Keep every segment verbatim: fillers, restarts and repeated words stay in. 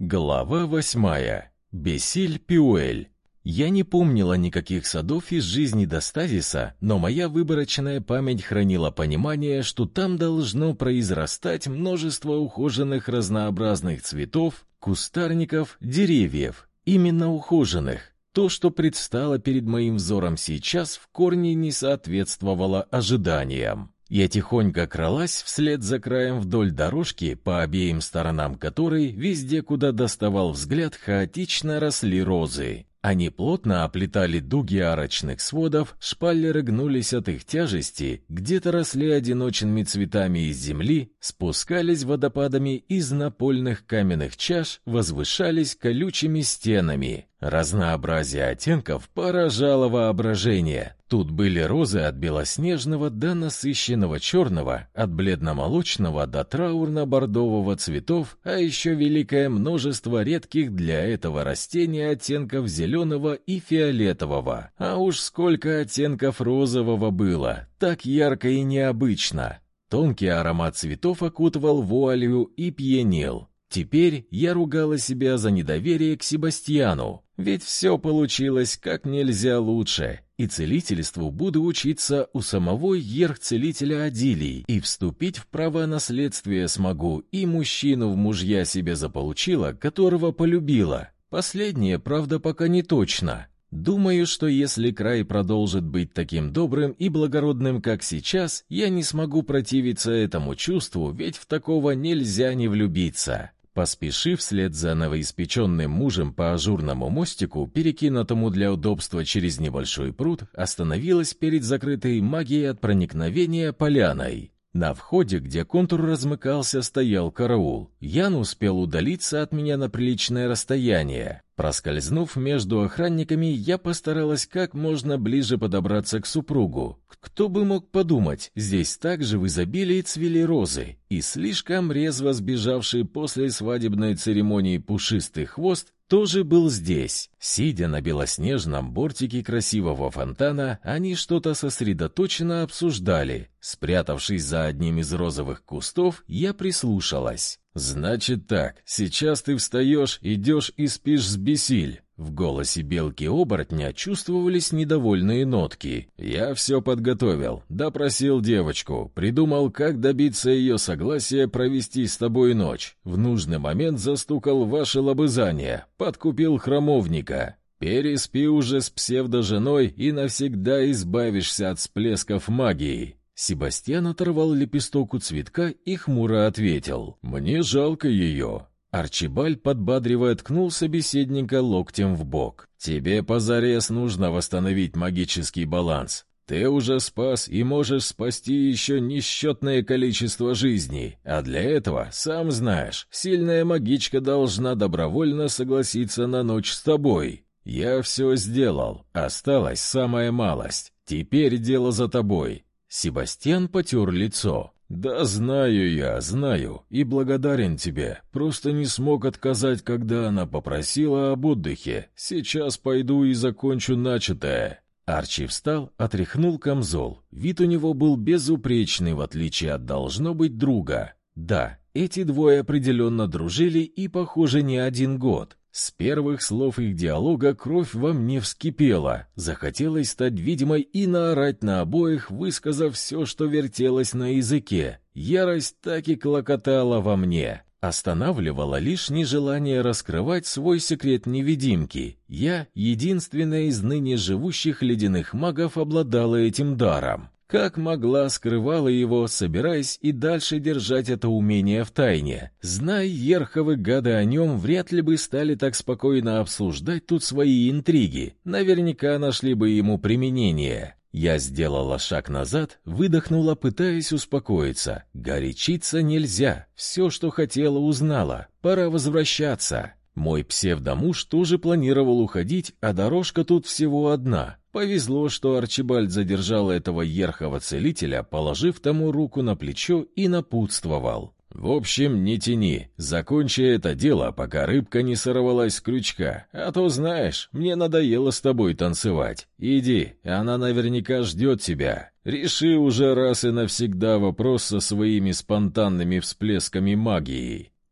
Глава восьмая. Бесиль-Пюэль. Я не помнила никаких садов из жизни до стазиса, но моя выборочная память хранила понимание, что там должно произрастать множество ухоженных разнообразных цветов, кустарников, деревьев. Именно ухоженных. То, что предстало перед моим взором сейчас, в корне не соответствовало ожиданиям. Я тихонько кралась вслед за краем вдоль дорожки, по обеим сторонам которой, везде, куда доставал взгляд, хаотично росли розы. Они плотно оплетали дуги арочных сводов, шпалеры гнулись от их тяжести, где-то росли одиночными цветами из земли, спускались водопадами из напольных каменных чаш, возвышались колючими стенами. Разнообразие оттенков поражало воображение. Тут были розы от белоснежного до насыщенного черного, от бледно-молочного до траурно-бордового цветов, а еще великое множество редких для этого растения оттенков зеленого и фиолетового. А уж сколько оттенков розового было, так ярко и необычно. Тонкий аромат цветов окутывал вуалью и пьянел. Теперь я ругала себя за недоверие к Себастьяну, ведь все получилось как нельзя лучше, и целительству буду учиться у самого ерх-целителя Адилии, и вступить в права наследствия смогу, и мужчину в мужья себе заполучила, которого полюбила. Последнее, правда, пока не точно. Думаю, что если край продолжит быть таким добрым и благородным, как сейчас, я не смогу противиться этому чувству, ведь в такого нельзя не влюбиться. Поспешив вслед за новоиспеченным мужем по ажурному мостику, перекинутому для удобства через небольшой пруд, остановилась перед закрытой магией от проникновения поляной. На входе, где контур размыкался, стоял караул. Ян успел удалиться от меня на приличное расстояние. Проскользнув между охранниками, я постаралась как можно ближе подобраться к супругу. Кто бы мог подумать, здесь также в изобилии цвели розы, и слишком резво сбежавший после свадебной церемонии пушистый хвост тоже был здесь. Сидя на белоснежном бортике красивого фонтана, они что-то сосредоточенно обсуждали. Спрятавшись за одним из розовых кустов, я прислушалась. «Значит так, сейчас ты встаешь, идешь и спишь с Бесиль». В голосе белки-оборотня чувствовались недовольные нотки. «Я все подготовил, допросил девочку, придумал, как добиться ее согласия провести с тобой ночь. В нужный момент застукал ваше лобызание, подкупил храмовника. Переспи уже с псевдоженой и навсегда избавишься от всплесков магии». Себастьян оторвал лепесток у цветка и хмуро ответил: «Мне жалко ее». Арчибальд, подбадривая, ткнул собеседника локтем в бок. «Тебе позарез нужно восстановить магический баланс. Ты уже спас и можешь спасти еще несчетное количество жизней, а для этого, сам знаешь, сильная магичка должна добровольно согласиться на ночь с тобой. Я все сделал, осталась самая малость. Теперь дело за тобой». Себастьян потер лицо. «Да знаю я, знаю, и благодарен тебе. Просто не смог отказать, когда она попросила об отдыхе. Сейчас пойду и закончу начатое». Арчи встал, отряхнул камзол. Вид у него был безупречный, в отличие от, должно быть, друга. Да, эти двое определенно дружили и, похоже, не один год. С первых слов их диалога кровь во мне вскипела. Захотелось стать видимой и наорать на обоих, высказав все, что вертелось на языке. Ярость так и клокотала во мне. Останавливало лишь нежелание раскрывать свой секрет невидимки. Я, единственная из ныне живущих ледяных магов, обладала этим даром. Как могла, скрывала его, собираясь и дальше держать это умение в тайне. Зная ерховы гады о нем, вряд ли бы стали так спокойно обсуждать тут свои интриги. Наверняка нашли бы ему применение. Я сделала шаг назад, выдохнула, пытаясь успокоиться. Горячиться нельзя. Все, что хотела, узнала. Пора возвращаться. Мой псевдомуж тоже планировал уходить, а дорожка тут всего одна. Повезло, что Арчибальд задержал этого ерхова целителя, положив тому руку на плечо и напутствовал: «В общем, не тяни, закончи это дело, пока рыбка не сорвалась с крючка, а то, знаешь, мне надоело с тобой танцевать. Иди, она наверняка ждет тебя. Реши уже раз и навсегда вопрос со своими спонтанными всплесками магии».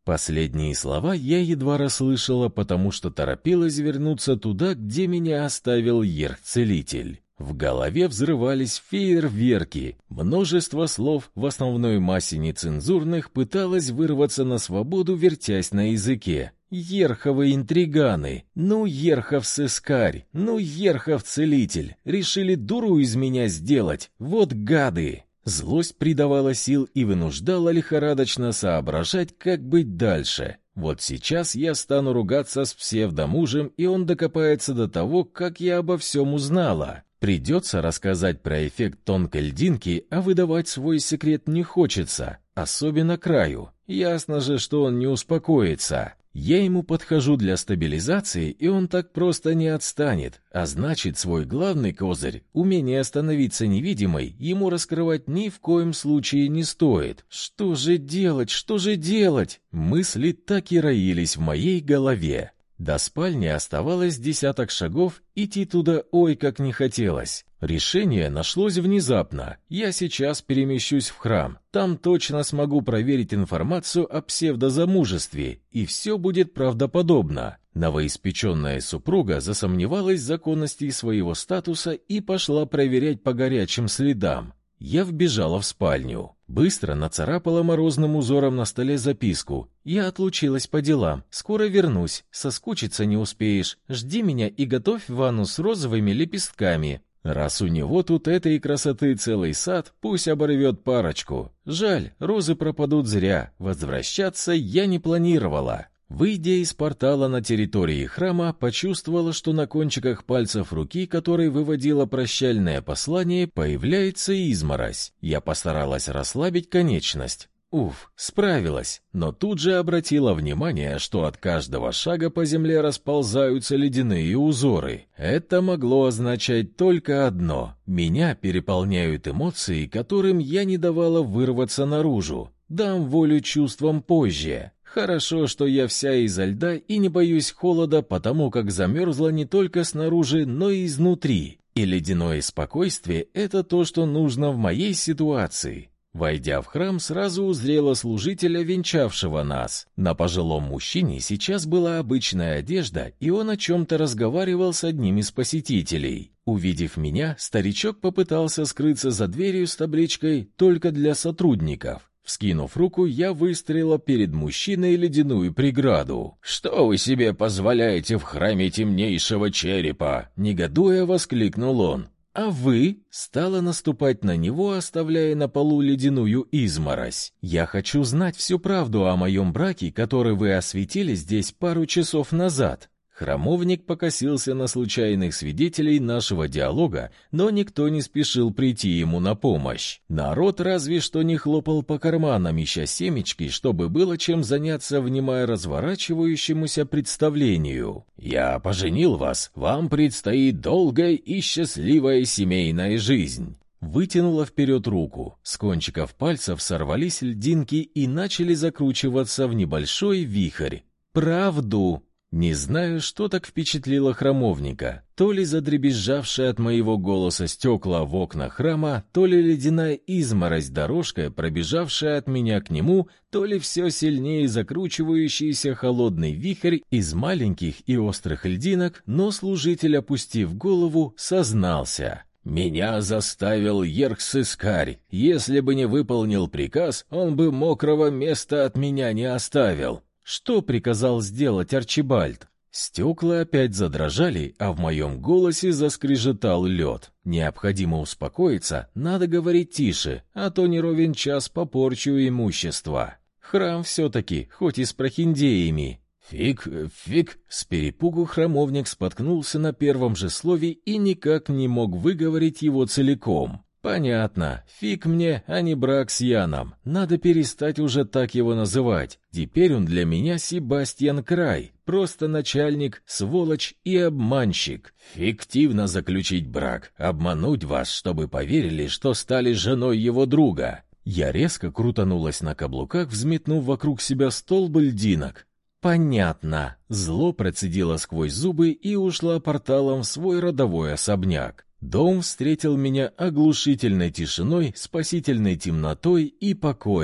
Последние слова я едва расслышала, потому что торопилась вернуться туда, где меня оставил Ерх-целитель. В голове взрывались фейерверки. Множество слов, в основной массе нецензурных, пыталось вырваться на свободу, вертясь на языке. Ерховы интриганы, ну Ерхов-сыскарь, ну Ерхов-целитель, решили дуру из меня сделать, вот гады! Злость придавала сил и вынуждала лихорадочно соображать, как быть дальше. Вот сейчас я стану ругаться с псевдомужем, и он докопается до того, как я обо всем узнала. Придется рассказать про эффект тонкой льдинки, а выдавать свой секрет не хочется, особенно Краю. Ясно же, что он не успокоится. Я ему подхожу для стабилизации, и он так просто не отстанет, а значит, свой главный козырь, умение становиться невидимой, ему раскрывать ни в коем случае не стоит. Что же делать, что же делать? Мысли так и роились в моей голове. До спальни оставалось десяток шагов, идти туда ой как не хотелось. Решение нашлось внезапно. Я сейчас перемещусь в храм. Там точно смогу проверить информацию о псевдозамужестве, и все будет правдоподобно. Новоиспеченная супруга засомневалась в законности своего статуса и пошла проверять по горячим следам. Я вбежала в спальню. Быстро нацарапала морозным узором на столе записку. «Я отлучилась по делам. Скоро вернусь. Соскучиться не успеешь. Жди меня и готовь ванну с розовыми лепестками». Раз у него тут этой красоты целый сад, пусть оборвет парочку. Жаль, розы пропадут зря. Возвращаться я не планировала. Выйдя из портала на территории храма, почувствовала, что на кончиках пальцев руки, которой выводила прощальное послание, появляется изморозь. Я постаралась расслабить конечность. Уф, справилась, но тут же обратила внимание, что от каждого шага по земле расползаются ледяные узоры. Это могло означать только одно: меня переполняют эмоции, которым я не давала вырваться наружу. Дам волю чувствам позже. Хорошо, что я вся изо льда и не боюсь холода, потому как замерзла не только снаружи, но и изнутри. И ледяное спокойствие — это то, что нужно в моей ситуации. Войдя в храм, сразу узрела служителя, венчавшего нас. На пожилом мужчине сейчас была обычная одежда, и он о чем-то разговаривал с одним из посетителей. Увидев меня, старичок попытался скрыться за дверью с табличкой «Только для сотрудников». Вскинув руку, я выстрелила перед мужчиной ледяную преграду. «Что вы себе позволяете в храме темнейшего черепа?» Негодуя воскликнул он. «А вы?» — стала наступать на него, оставляя на полу ледяную изморозь. «Я хочу знать всю правду о моем браке, который вы осветили здесь пару часов назад». Храмовник покосился на случайных свидетелей нашего диалога, но никто не спешил прийти ему на помощь. Народ разве что не хлопал по карманам, ища семечки, чтобы было чем заняться, внимая разворачивающемуся представлению. «Я поженил вас, вам предстоит долгая и счастливая семейная жизнь». Вытянула вперед руку. С кончиков пальцев сорвались льдинки и начали закручиваться в небольшой вихрь. «Правду!» Не знаю, что так впечатлило храмовника. То ли задребезжавшие от моего голоса стекла в окнах храма, то ли ледяная изморозь дорожкой, пробежавшая от меня к нему, то ли все сильнее закручивающийся холодный вихрь из маленьких и острых льдинок, но служитель, опустив голову, сознался. «Меня заставил Ерх-сыскарь. Если бы не выполнил приказ, он бы мокрого места от меня не оставил». Что приказал сделать Арчибальд? Стекла опять задрожали, а в моем голосе заскрежетал лед. Необходимо успокоиться, надо говорить тише, а то не ровен час попорчу имущество. Храм все-таки, хоть и с прохиндеями. Фиг, фиг. С перепугу храмовник споткнулся на первом же слове и никак не мог выговорить его целиком. «Понятно. Фиг мне, а не брак с Яном. Надо перестать уже так его называть. Теперь он для меня Себастьян Край. Просто начальник, сволочь и обманщик. Фиктивно заключить брак, обмануть вас, чтобы поверили, что стали женой его друга». Я резко крутанулась на каблуках, взметнув вокруг себя столб льдинок. «Понятно». Зло процедило сквозь зубы и ушла порталом в свой родовой особняк. Дом встретил меня оглушительной тишиной, спасительной темнотой и покоем.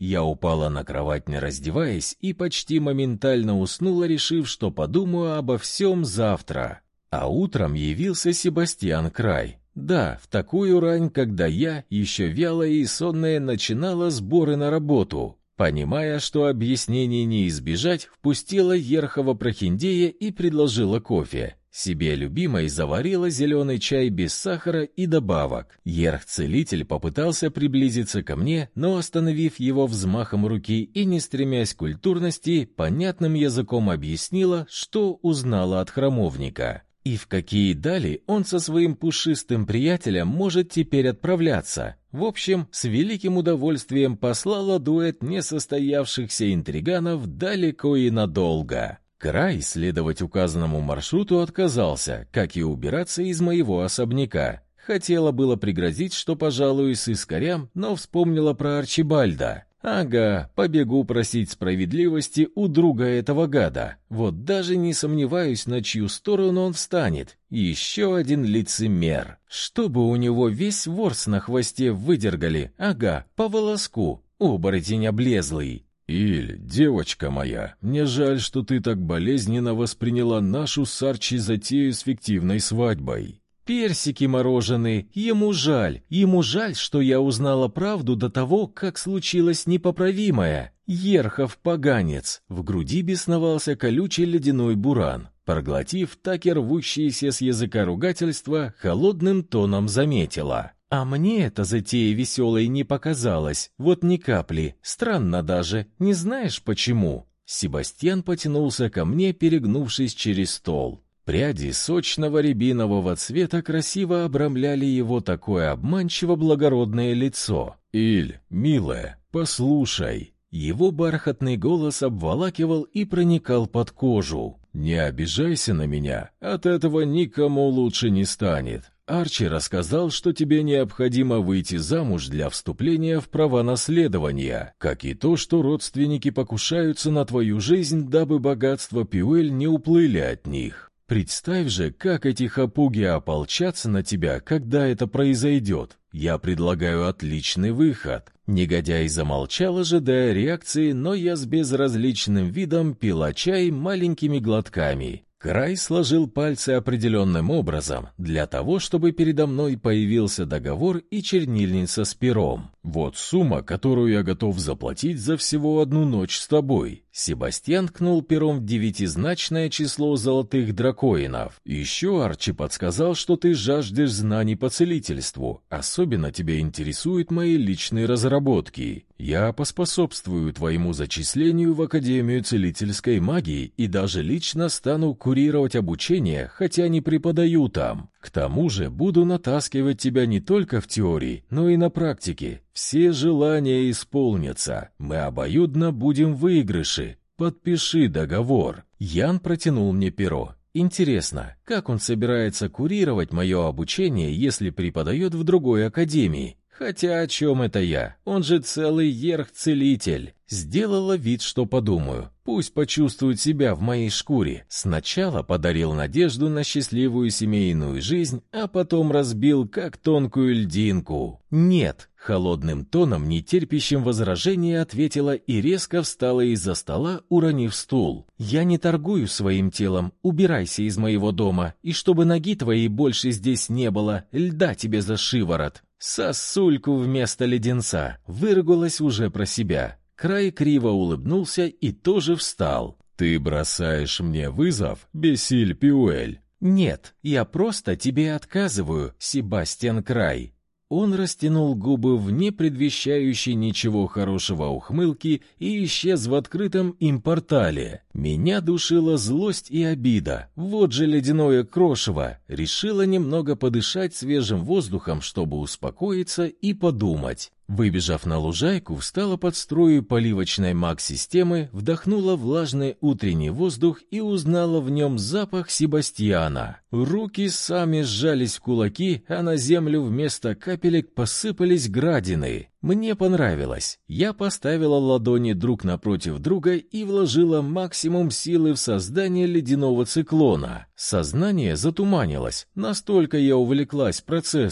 Я упала на кровать, не раздеваясь, и почти моментально уснула, решив, что подумаю обо всем завтра. А утром явился Себастьян Край. Да, в такую рань, когда я, еще вялая и сонная, начинала сборы на работу. Понимая, что объяснений не избежать, впустила Ерхова прохиндея и предложила кофе. Себе любимой заварила зеленый чай без сахара и добавок. Ерх-целитель попытался приблизиться ко мне, но, остановив его взмахом руки и не стремясь к культурности, понятным языком объяснила, что узнала от храмовника. И в какие дали он со своим пушистым приятелем может теперь отправляться. В общем, с великим удовольствием послала дуэт несостоявшихся интриганов далеко и надолго. Край следовать указанному маршруту отказался, как и убираться из моего особняка. Хотела было пригрозить, что пожалуюсь искорям, но вспомнила про Арчибальда. Ага, побегу просить справедливости у друга этого гада. Вот даже не сомневаюсь, на чью сторону он встанет. Еще один лицемер. Чтобы у него весь ворс на хвосте выдергали. Ага, по волоску. Оборотень облезлый. «Иль, девочка моя, мне жаль, что ты так болезненно восприняла нашу с Арчи затею с фиктивной свадьбой». Персики мороженые, ему жаль, ему жаль, что я узнала правду до того, как случилось непоправимое. Ерхов поганец. В груди бесновался колючий ледяной буран. Проглотив так и рвущиеся с языка ругательства, холодным тоном заметила. А мне эта затея веселой не показалась, вот ни капли. Странно даже, не знаешь почему? Себастьян потянулся ко мне, перегнувшись через стол. Пряди сочного рябинового цвета красиво обрамляли его такое обманчиво благородное лицо. «Иль, милая, послушай». Его бархатный голос обволакивал и проникал под кожу. «Не обижайся на меня, от этого никому лучше не станет. Арчи рассказал, что тебе необходимо выйти замуж для вступления в права наследования, как и то, что родственники покушаются на твою жизнь, дабы богатства Пиуэль не уплыли от них. Представь же, как эти хапуги ополчатся на тебя, когда это произойдет. Я предлагаю отличный выход». Негодяй замолчал, ожидая реакции, но я с безразличным видом пила чай маленькими глотками. Край сложил пальцы определенным образом, для того, чтобы передо мной появился договор и чернильница с пером. «Вот сумма, которую я готов заплатить за всего одну ночь с тобой». Себастьян ткнул пером в девятизначное число золотых дракоинов. «Еще Арчи подсказал, что ты жаждешь знаний по целительству. Особенно тебя интересуют мои личные разработки. Я поспособствую твоему зачислению в Академию целительской магии и даже лично стану курировать обучение, хотя не преподаю там. К тому же буду натаскивать тебя не только в теории, но и на практике. Все желания исполнятся. Мы обоюдно будем в выигрыше. Подпиши договор». Ян протянул мне перо. Интересно, как он собирается курировать мое обучение, если преподает в другой академии? Хотя о чем это я? Он же целый ерх-целитель. Сделала вид, что подумаю. Пусть почувствует себя в моей шкуре. Сначала подарил надежду на счастливую семейную жизнь, а потом разбил, как тонкую льдинку. «Нет», — холодным тоном, не терпящим возражения, ответила и резко встала из-за стола, уронив стул. «Я не торгую своим телом. Убирайся из моего дома. И чтобы ноги твоей больше здесь не было, льда тебе за шиворот». «Сосульку вместо леденца», — выругалась уже про себя. Край криво улыбнулся и тоже встал. «Ты бросаешь мне вызов, Бесиль Пиуэль?» «Нет, я просто тебе отказываю, Себастьян Край». Он растянул губы в непредвещающей ничего хорошего ухмылке и исчез в открытом им портале. Меня душила злость и обида. Вот же ледяное крошево. Решила немного подышать свежим воздухом, чтобы успокоиться и подумать. Выбежав на лужайку, встала под струю поливочной маг-системы, вдохнула влажный утренний воздух и узнала в нем запах Себастьяна. Руки сами сжались в кулаки, а на землю вместо капелек посыпались градины. Мне понравилось. Я поставила ладони друг напротив друга и вложила максимум силы в создание ледяного циклона. Сознание затуманилось, настолько я увлеклась процессом.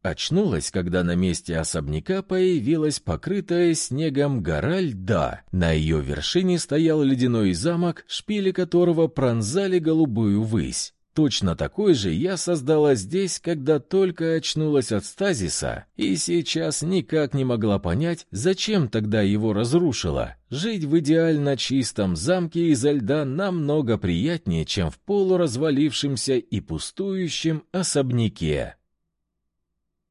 Очнулась, когда на месте особняка появилась покрытая снегом гора льда. На ее вершине стоял ледяной замок, шпили которого пронзали голубую высь. Точно такой же я создала здесь, когда только очнулась от стазиса, и сейчас никак не могла понять, зачем тогда его разрушила. Жить в идеально чистом замке изо льда намного приятнее, чем в полуразвалившемся и пустующем особняке.